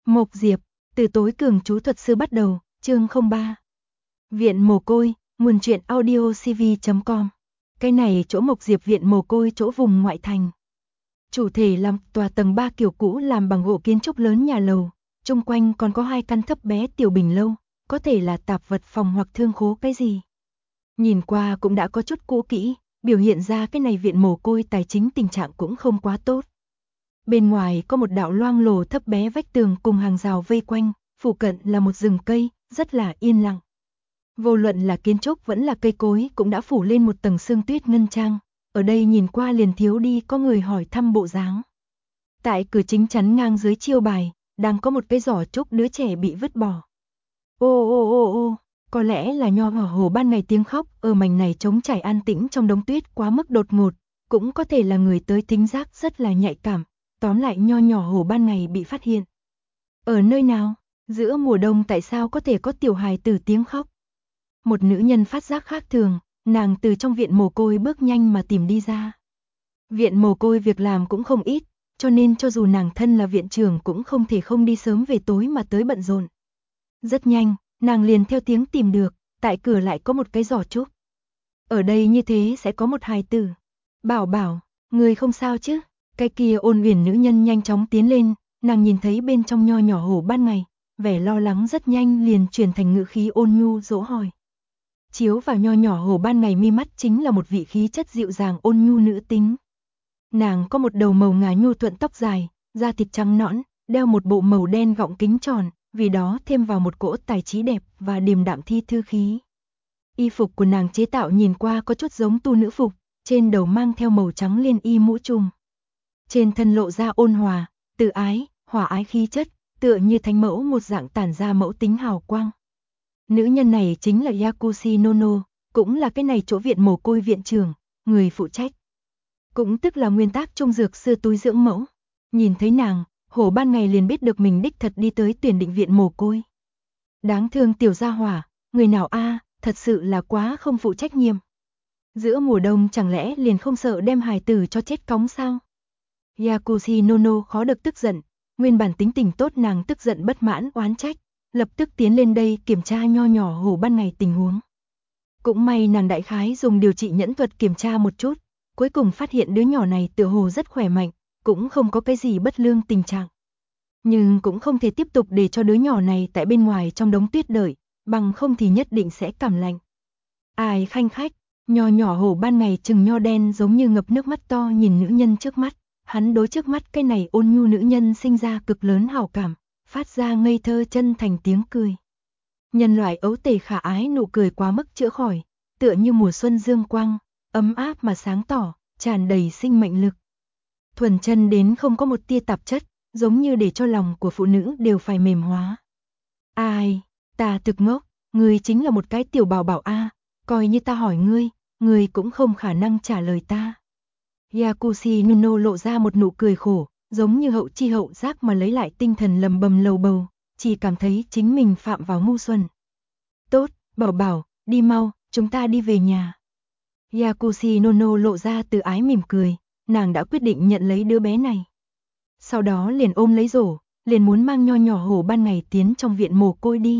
Mộc Diệp, từ tối cường chú thuật sư bắt đầu, chương 03. Viện mồ côi, nguồn truyện audio cv.com. Cái này chỗ Mộc Diệp viện mồ côi chỗ vùng ngoại thành. Chủ thể làm tòa tầng 3 kiểu cũ làm bằng gỗ kiến trúc lớn nhà lầu, chung quanh còn có 2 căn thấp bé tiểu bình lâu, có thể là tạp vật phòng hoặc thương khố cái gì. Nhìn qua cũng đã có chút cũ kỹ, biểu hiện ra cái này viện mồ côi tài chính tình trạng cũng không quá tốt. Bên ngoài có một đạo loang lổ thấp bé vách tường cùng hàng rào vây quanh, phụ cận là một rừng cây, rất là yên lặng. Vô luận là kiến trúc vẫn là cây cối cũng đã phủ lên một tầng sương tuyết ngân trang, ở đây nhìn qua liền thiếu đi có người hỏi thăm bộ dáng. Tại cửa chính chắn ngang dưới chiêu bài, đang có một cái giỏ trúc đứa trẻ bị vứt bỏ. Ô ô ô ô, có lẽ là nho nhỏ hồ ban ngày tiếng khóc ở mảnh này trống trải an tĩnh trong đống tuyết quá mức đột ngột, cũng có thể là người tới thính giác rất là nhạy cảm. Tóm lại nho nhỏ hồ ban ngày bị phát hiện. Ở nơi nào? Giữa mùa đông tại sao có thể có tiểu hài tử tiếng khóc? Một nữ nhân phát giác khác thường, nàng từ trong viện mồ côi bước nhanh mà tìm đi ra. Viện mồ côi việc làm cũng không ít, cho nên cho dù nàng thân là viện trưởng cũng không thể không đi sớm về tối mà tới bận rộn. Rất nhanh, nàng liền theo tiếng tìm được, tại cửa lại có một cái giỏ trúc. Ở đây như thế sẽ có một hài tử. Bảo bảo, người không sao chứ? Cái kia ôn uyển nữ nhân nhanh chóng tiến lên, nàng nhìn thấy bên trong nho nhỏ hồ ban ngày, vẻ lo lắng rất nhanh liền chuyển thành ngữ khí ôn nhu dỗ hỏi. Chiếu vào nho nhỏ hồ ban ngày mi mắt chính là một vị khí chất dịu dàng ôn nhu nữ tính. Nàng có một đầu màu ngà nhu thuận tóc dài, da thịt trắng nõn, đeo một bộ màu đen gọng kính tròn, vì đó thêm vào một cỗ tài trí đẹp và điềm đạm thi thư khí. Y phục của nàng chế tạo nhìn qua có chút giống tu nữ phục, trên đầu mang theo màu trắng liên y mũ trùm. Trên thân lộ ra ôn hòa, từ ái, hòa ái khí chất, tựa như thánh mẫu một dạng tản ra mẫu tính hào quang. Nữ nhân này chính là Yakushi Nono, cũng là cái này chỗ viện mồ côi viện trưởng, người phụ trách. Cũng tức là nguyên tác trung dược sư túi dưỡng mẫu. Nhìn thấy nàng, Hổ ban ngày liền biết được mình đích thật đi tới tuyển định viện mồ côi. Đáng thương tiểu gia hỏa, người nào a, thật sự là quá không phụ trách nhiệm. Giữa mùa đông chẳng lẽ liền không sợ đem hài tử cho chết cóng sao? Yakushi Nono khó được tức giận, nguyên bản tính tình tốt nàng tức giận bất mãn oán trách, lập tức tiến lên đây kiểm tra nho nhỏ hồ ban ngày tình huống. Cũng may nàng đại khái dùng điều trị nhẫn thuật kiểm tra một chút, cuối cùng phát hiện đứa nhỏ này tựa hồ rất khỏe mạnh, cũng không có cái gì bất lương tình trạng. Nhưng cũng không thể tiếp tục để cho đứa nhỏ này tại bên ngoài trong đống tuyết đợi, bằng không thì nhất định sẽ cảm lạnh. Ai khanh khách, nho nhỏ hồ ban ngày trừng nho đen giống như ngập nước mắt to nhìn nữ nhân trước mắt. Hắn đối trước mắt cái này ôn nhu nữ nhân sinh ra cực lớn hảo cảm, phát ra ngây thơ chân thành tiếng cười. Nhân loại ấu tể khả ái nụ cười quá mức chữa khỏi, tựa như mùa xuân dương quang, ấm áp mà sáng tỏ, tràn đầy sinh mệnh lực. Thuần chân đến không có một tia tạp chất, giống như để cho lòng của phụ nữ đều phải mềm hóa. Ai, ta thực ngốc, ngươi chính là một cái tiểu bảo bảo a, coi như ta hỏi ngươi cũng không khả năng trả lời ta. Yakushi Nono lộ ra một nụ cười khổ, giống như hậu chi hậu giác mà lấy lại tinh thần lầm bầm lầu bầu, chỉ cảm thấy chính mình phạm vào ngu xuẩn. Tốt, bảo bảo, đi mau, chúng ta đi về nhà. Yakushi Nono lộ ra từ ái mỉm cười, nàng đã quyết định nhận lấy đứa bé này. Sau đó liền ôm lấy rổ, liền muốn mang nho nhỏ hồ ban ngày tiến trong viện mồ côi đi.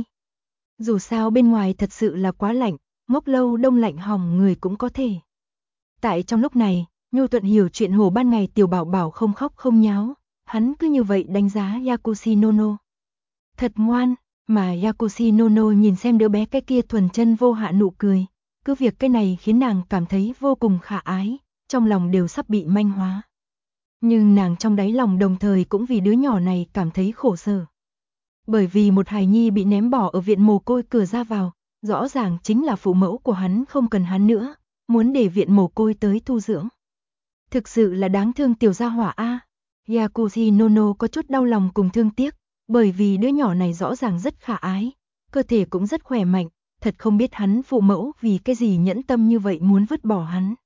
Dù sao bên ngoài thật sự là quá lạnh, ngốc lâu đông lạnh hỏng người cũng có thể. Tại trong lúc này, Nhu Thuận hiểu chuyện hồ ban ngày tiểu bảo bảo không khóc không nháo, hắn cứ như vậy đánh giá Yakushi Nono. Thật ngoan, mà Yakushi Nono nhìn xem đứa bé cái kia thuần chân vô hạ nụ cười, cứ việc cái này khiến nàng cảm thấy vô cùng khả ái, trong lòng đều sắp bị manh hóa. Nhưng nàng trong đáy lòng đồng thời cũng vì đứa nhỏ này cảm thấy khổ sở. Bởi vì một hài nhi bị ném bỏ ở viện mồ côi cửa ra vào, rõ ràng chính là phụ mẫu của hắn không cần hắn nữa, muốn để viện mồ côi tới thu dưỡng. Thực sự là đáng thương tiểu gia hỏa a. Yakushi Nono có chút đau lòng cùng thương tiếc, bởi vì đứa nhỏ này rõ ràng rất khả ái, cơ thể cũng rất khỏe mạnh, thật không biết hắn phụ mẫu vì cái gì nhẫn tâm như vậy muốn vứt bỏ hắn.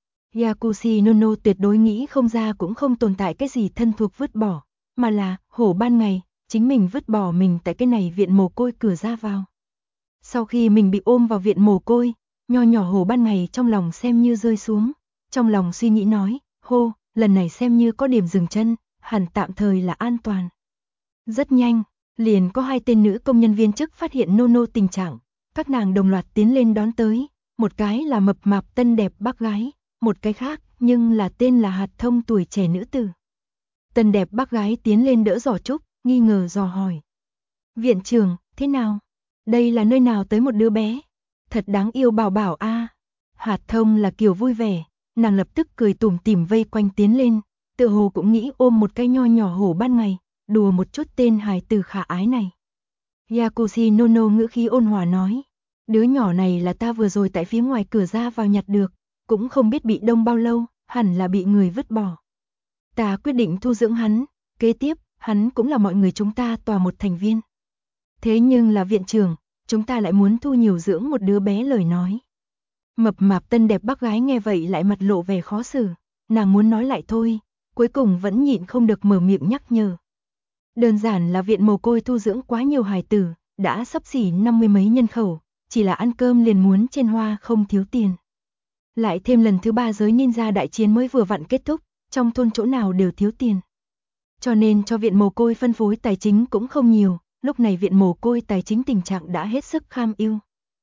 Yakushi Nono tuyệt đối nghĩ không ra cũng không tồn tại cái gì thân thuộc vứt bỏ, mà là hổ ban ngày, chính mình vứt bỏ mình tại cái này viện mồ côi cửa ra vào. Sau khi mình bị ôm vào viện mồ côi, nho nhỏ hổ ban ngày trong lòng xem như rơi xuống. Trong lòng suy nghĩ nói, hô, lần này xem như có điểm dừng chân, hẳn tạm thời là an toàn. Rất nhanh, Liền có 2 tên nữ công nhân viên chức phát hiện Nono tình trạng, các nàng đồng loạt tiến lên đón tới, một cái là mập mạp tân đẹp bác gái, một cái khác nhưng là tên là Hạt Thông tuổi trẻ nữ tử. Tân đẹp bác gái tiến lên đỡ giỏ trúc, nghi ngờ dò hỏi. Viện trưởng, thế nào? Đây là nơi nào tới một đứa bé? Thật đáng yêu bảo bảo a. Hạt Thông là kiểu vui vẻ, nàng lập tức cười tủm tỉm vây quanh tiến lên, tựa hồ cũng nghĩ ôm một cái nho nhỏ hổ ban ngày, đùa một chút tên hài tử khả ái này. Yakushi Nono ngữ khí ôn hòa nói, đứa nhỏ này là ta vừa rồi tại phía ngoài cửa ra vào nhặt được, cũng không biết bị đông bao lâu, hẳn là bị người vứt bỏ. Ta quyết định thu dưỡng hắn, kế tiếp, hắn cũng là mọi người chúng ta tòa một thành viên. Thế nhưng là viện trưởng, chúng ta lại muốn thu nhiều dưỡng một đứa bé lời nói. Mập mạp tân đẹp bác gái nghe vậy lại mặt lộ vẻ khó xử, nàng muốn nói lại thôi, cuối cùng vẫn nhịn không được mở miệng nhắc nhở. Đơn giản là viện mồ côi thu dưỡng quá nhiều hài tử, đã xấp xỉ 50 mấy nhân khẩu, chỉ là ăn cơm liền muốn trên hoa không thiếu tiền. Lại thêm lần thứ 3 giới ninja đại chiến mới vừa vặn kết thúc, trong thôn chỗ nào đều thiếu tiền. Cho nên cho viện mồ côi phân phối tài chính cũng không nhiều, lúc này viện mồ côi tài chính tình trạng đã hết sức kham ưu.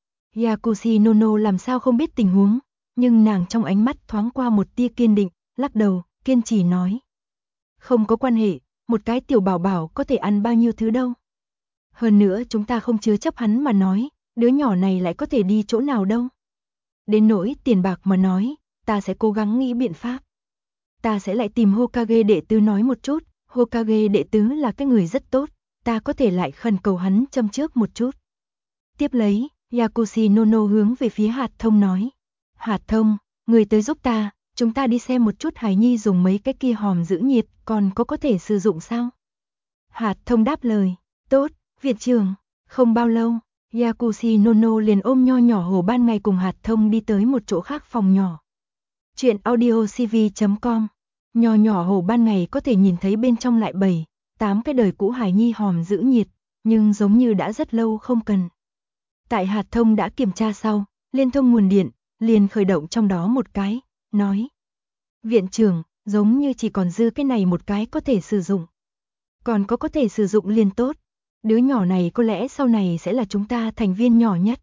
Yakushi Nono làm sao không biết tình huống, nhưng nàng trong ánh mắt thoáng qua một tia kiên định, lắc đầu, kiên trì nói. Không có quan hệ, một cái tiểu bảo bảo có thể ăn bao nhiêu thứ đâu. Hơn nữa chúng ta không chứa chấp hắn mà nói, đứa nhỏ này lại có thể đi chỗ nào đâu. Đến nỗi tiền bạc mà nói, ta sẽ cố gắng nghĩ biện pháp. Ta sẽ lại tìm Hokage đệ tứ nói một chút, Hokage đệ tứ là cái người rất tốt, ta có thể lại khẩn cầu hắn châm trước một chút. Tiếp lấy, Yakushi Nono hướng về phía Hạt Thông nói. Hạt Thông, người tới giúp ta, chúng ta đi xem một chút hài nhi dùng mấy cái kia hòm giữ nhiệt, còn có thể sử dụng sao? Hạt Thông đáp lời, tốt, viện trưởng. Không bao lâu, Yakushi Nono liền ôm nho nhỏ hổ ban ngày cùng Hạt Thông đi tới một chỗ khác phòng nhỏ. Chuyện audiocv.com. Nho nhỏ hổ ban ngày có thể nhìn thấy bên trong lại 7-8 cái đời cũ hài nhi hòm giữ nhiệt, nhưng giống như đã rất lâu không cần. Tại Hạt Thông đã kiểm tra sau, liên thông nguồn điện, liền khởi động trong đó một cái, nói. Viện trưởng, giống như chỉ còn dư cái này một cái có thể sử dụng. Còn có thể sử dụng liền tốt. Đứa nhỏ này có lẽ sau này sẽ là chúng ta thành viên nhỏ nhất.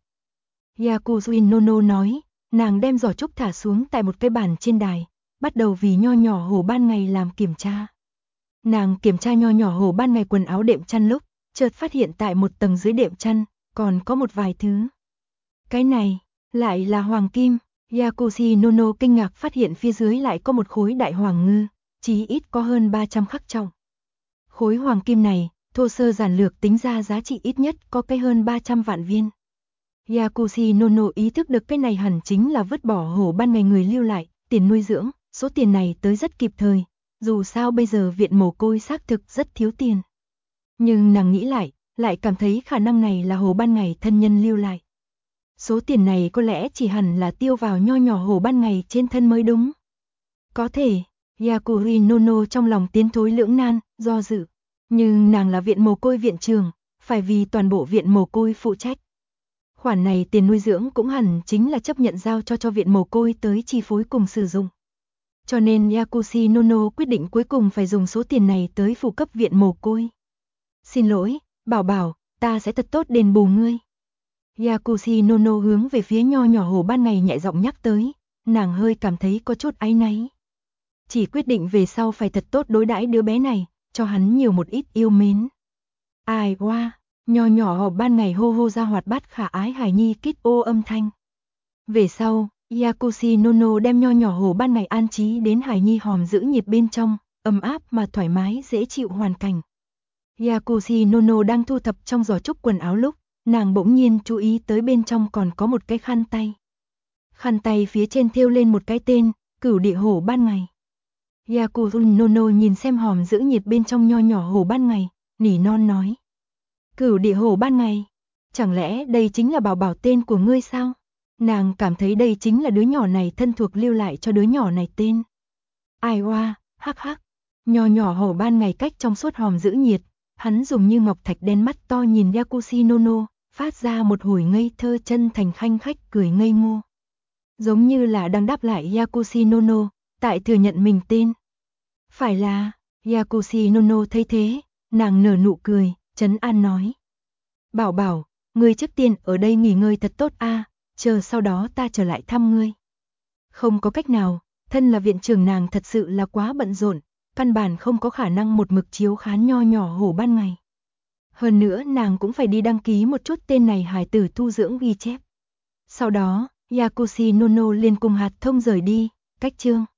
Yakushi Nono nói, nàng đem giỏ trúc thả xuống tại một cái bàn trên đài, bắt đầu vì nho nhỏ hổ ban ngày làm kiểm tra. Nàng kiểm tra nho nhỏ hổ ban ngày quần áo đệm chăn lúc, chợt phát hiện tại một tầng dưới đệm chăn, còn có một vài thứ. Cái này, lại là hoàng kim. Yakushi Nono kinh ngạc phát hiện phía dưới lại có một khối đại hoàng ngư, chí ít có hơn 300 khắc trọng. Khối hoàng kim này, thô sơ giản lược tính ra giá trị ít nhất có cái hơn 300 vạn viên. Yakushi Nono ý thức được cái này hẳn chính là vứt bỏ hổ ban ngày người lưu lại, tiền nuôi dưỡng, số tiền này tới rất kịp thời, dù sao bây giờ viện mồ côi xác thực rất thiếu tiền. Nhưng nàng nghĩ lại cảm thấy khả năng này là hổ ban ngày thân nhân lưu lại. Số tiền này có lẽ chỉ hẳn là tiêu vào nho nhỏ hổ ban ngày trên thân mới đúng. Có thể, Yakushi Nono trong lòng tiến thối lưỡng nan, do dự. Nhưng nàng là viện mồ côi viện trưởng, phải vì toàn bộ viện mồ côi phụ trách. Khoản này tiền nuôi dưỡng cũng hẳn chính là chấp nhận giao cho viện mồ côi tới chi phối cùng sử dụng. Cho nên Yakushi Nono quyết định cuối cùng phải dùng số tiền này tới phụ cấp viện mồ côi. Xin lỗi, bảo bảo, ta sẽ thật tốt đền bù ngươi. Yakushi Nono hướng về phía nho nhỏ hổ ban ngày nhẹ giọng nhắc tới, nàng hơi cảm thấy có chút áy náy. Chỉ quyết định về sau phải thật tốt đối đãi đứa bé này, cho hắn nhiều một ít yêu mến. Ai oa, nho nhỏ hổ ban ngày hô hô ra hoạt bát khả ái hài nhi kít ô âm thanh. Về sau, Yakushi Nono đem nho nhỏ hổ ban ngày an trí đến hài nhi hòm giữ nhiệt bên trong, ấm áp mà thoải mái dễ chịu hoàn cảnh. Yakushi Nono đang thu thập trong giỏ trúc quần áo lúc, nàng bỗng nhiên chú ý tới bên trong còn có một cái khăn tay. Khăn tay phía trên thêu lên một cái tên, Cửu Địa Hổ ban ngày. Yakushi Nono nhìn xem hòm giữ nhiệt bên trong nho nhỏ hổ ban ngày, nỉ non nói. Cửu Địa Hổ ban ngày, chẳng lẽ đây chính là bảo bảo tên của ngươi sao? Nàng cảm thấy đây chính là đứa nhỏ này thân thuộc lưu lại cho đứa nhỏ này tên. Ai oa, hắc hắc, nho nhỏ hổ ban ngày cách trong suốt hòm giữ nhiệt, hắn dùng như ngọc thạch đen mắt to nhìn Yakushi Nono, phát ra một hồi ngây thơ chân thành khanh khách cười ngây ngô. Giống như là đang đáp lại Yakushi Nono, tại thừa nhận mình tên. Phải là, Yakushi Nono thấy thế, nàng nở nụ cười, trấn an nói. Bảo Bảo, ngươi trước tiên ở đây nghỉ ngơi thật tốt a, chờ sau đó ta trở lại thăm ngươi. Không có cách nào, thân là viện trưởng nàng thật sự là quá bận rộn, căn bản không có khả năng một mực chiếu khán nho nhỏ Hổ ban ngày. Hơn nữa nàng cũng phải đi đăng ký một chút tên này hài tử tu dưỡng ghi chép. Sau đó, Yakushi Nono liền cùng Hạt Thông rời đi, cách chương